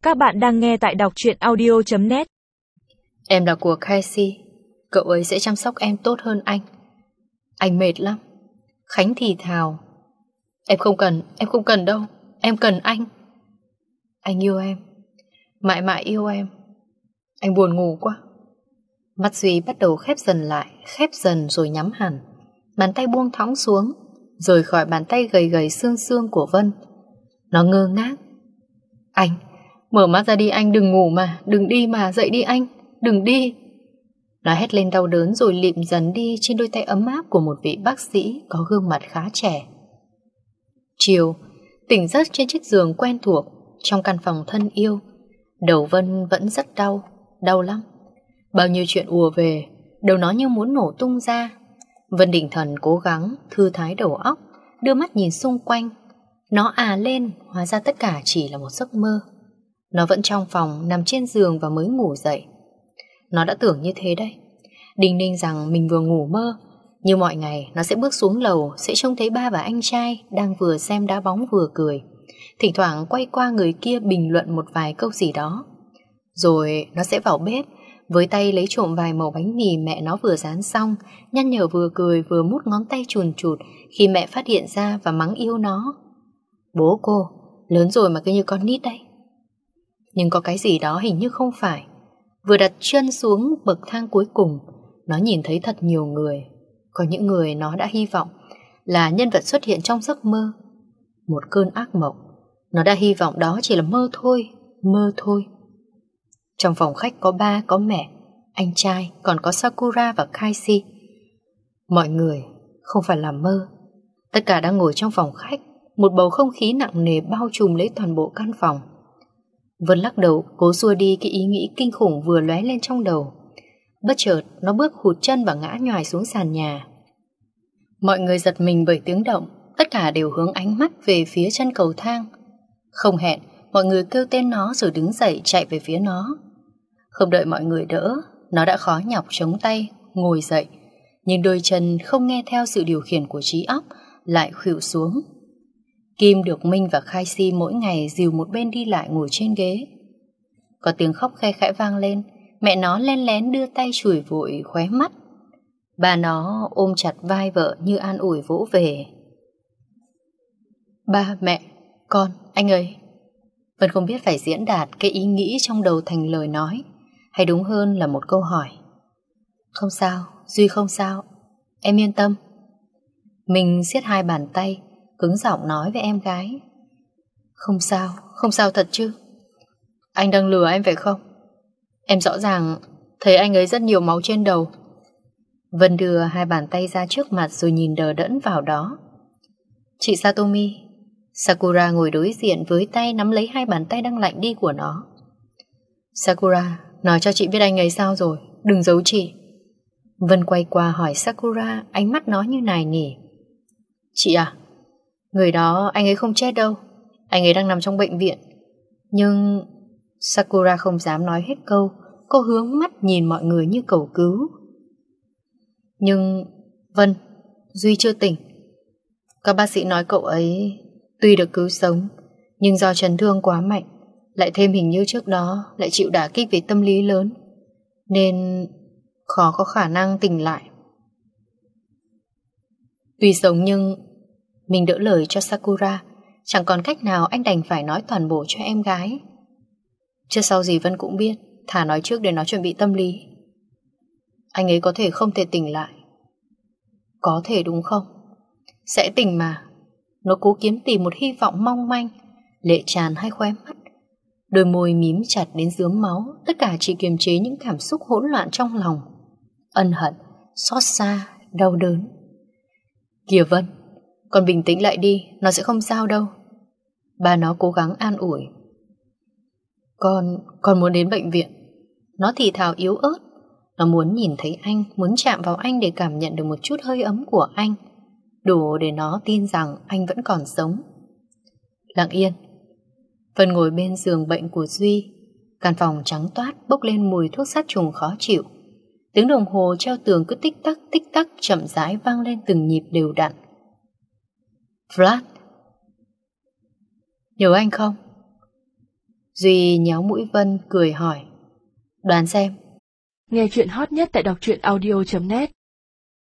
Các bạn đang nghe tại đọc truyện audio.net. Em là của Casey. Cậu ấy sẽ chăm sóc em tốt hơn anh. Anh mệt lắm. Khánh thì thào. Em không cần đâu. Em cần anh. Anh yêu em. Mãi mãi yêu em. Anh buồn ngủ quá. Mắt Duy bắt đầu khép dần lại, khép dần rồi nhắm hẳn. Bàn tay buông thõng xuống, rời khỏi bàn tay gầy gầy xương xương của Vân. Nó ngơ ngác. Anh, mở mắt ra đi anh, đừng ngủ mà, đừng đi mà, dậy đi anh, đừng đi. Nó hét lên đau đớn rồi lịm dần đi trên đôi tay ấm áp của một vị bác sĩ có gương mặt khá trẻ. Chiều, tỉnh giấc trên chiếc giường quen thuộc, trong căn phòng thân yêu. Đầu Vân vẫn rất đau, đau lắm. Bao nhiêu chuyện ùa về, đầu nó như muốn nổ tung ra. Vân định thần cố gắng thư thái đầu óc, đưa mắt nhìn xung quanh. Nó lên, hóa ra tất cả chỉ là một giấc mơ. Nó vẫn trong phòng, nằm trên giường và mới ngủ dậy. Nó đã tưởng như thế đây, đinh ninh rằng mình vừa ngủ mơ. Như mọi ngày, nó sẽ bước xuống lầu, sẽ trông thấy ba và anh trai đang vừa xem đá bóng vừa cười. Thỉnh thoảng quay qua người kia bình luận một vài câu gì đó. Rồi nó sẽ vào bếp, với tay lấy trộm vài mẩu bánh mì mẹ nó vừa rán xong, nhăn nhở vừa cười vừa mút ngón tay chùn chụt khi mẹ phát hiện ra và mắng yêu nó. Bố cô, lớn rồi mà cứ như con nít đấy. Nhưng có cái gì đó hình như không phải. Vừa đặt chân xuống bậc thang cuối cùng, nó nhìn thấy thật nhiều người. Có những người nó đã hy vọng là nhân vật xuất hiện trong giấc mơ. Một cơn ác mộng. Nó đã hy vọng đó chỉ là mơ thôi, mơ thôi. Trong phòng khách có ba, có mẹ, anh trai, còn có Sakura và Kaisi. Mọi người không phải là mơ. Tất cả đang ngồi trong phòng khách. Một bầu không khí nặng nề bao trùm lấy toàn bộ căn phòng. Vân lắc đầu cố xua đi cái ý nghĩ kinh khủng vừa lóe lên trong đầu. Bất chợt nó bước hụt chân và ngã nhoài xuống sàn nhà. Mọi người giật mình bởi tiếng động. Tất cả đều hướng ánh mắt về phía chân cầu thang. Không hẹn, mọi người kêu tên nó rồi đứng dậy chạy về phía nó. Không đợi mọi người đỡ, nó đã khó nhọc chống tay ngồi dậy. Nhưng đôi chân không nghe theo sự điều khiển của trí óc, lại khuỵu xuống. Kim được Minh và Khai Si mỗi ngày dìu một bên đi lại ngồi trên ghế. Có tiếng khóc khe khẽ vang lên. Mẹ nó len lén đưa tay chùi vội khóe mắt. Bà nó ôm chặt vai vợ như an ủi vỗ về. Ba, mẹ, con, anh ấy. Vân không biết phải diễn đạt cái ý nghĩ trong đầu thành lời nói, hay đúng hơn là một câu hỏi. Không sao, Duy không sao. Em yên tâm. Mình siết hai bàn tay, cứng giọng nói với em gái. Không sao thật chứ. Anh đang lừa em phải không? Em rõ ràng thấy anh ấy rất nhiều máu trên đầu. Vân đưa hai bàn tay ra trước mặt rồi nhìn đờ đẫn vào đó. Chị Satomi. Sakura ngồi đối diện với tay nắm lấy hai bàn tay đang lạnh đi của nó. Sakura, nói cho chị biết anh ấy sao rồi, đừng giấu chị. Vân quay qua hỏi Sakura, ánh mắt nó như nài nỉ. Chị à, người đó anh ấy không chết đâu. Anh ấy đang nằm trong bệnh viện. Nhưng... Sakura không dám nói hết câu. Cô hướng mắt nhìn mọi người như cầu cứu. Nhưng... Vân, Duy chưa tỉnh. Các bác sĩ nói cậu ấy tuy được cứu sống, nhưng do chấn thương quá mạnh, lại thêm hình như trước đó lại chịu đả kích về tâm lý lớn, nên khó có khả năng tỉnh lại. Tuy sống nhưng... Mình đỡ lời cho Sakura. Chẳng còn cách nào, anh đành phải nói toàn bộ cho em gái. Trước sau gì Vân cũng biết, thà nói trước để nó chuẩn bị tâm lý. Anh ấy có thể không thể tỉnh lại. Có thể đúng không? Sẽ tỉnh mà. Nó cố kiếm tìm một hy vọng mong manh. Lệ tràn hai khóe mắt, đôi môi mím chặt đến rướm máu. Tất cả chỉ kiềm chế những cảm xúc hỗn loạn trong lòng. Ân hận, xót xa, đau đớn. Kìa Vân, con bình tĩnh lại đi, nó sẽ không sao đâu. Ba nó cố gắng an ủi. Con muốn đến bệnh viện. Nó thì thào yếu ớt. Nó muốn nhìn thấy anh, muốn chạm vào anh để cảm nhận được một chút hơi ấm của anh, đủ để nó tin rằng anh vẫn còn sống. Lặng yên. Vân ngồi bên giường bệnh của Duy. Căn phòng trắng toát bốc lên mùi thuốc sát trùng khó chịu. Tiếng đồng hồ treo tường cứ tích tắc chậm rãi vang lên từng nhịp đều đặn. Vlad, nhớ anh không? Duy nhéo mũi Vân cười hỏi. Đoán xem. Nghe chuyện hot nhất tại đọc truyện audio.net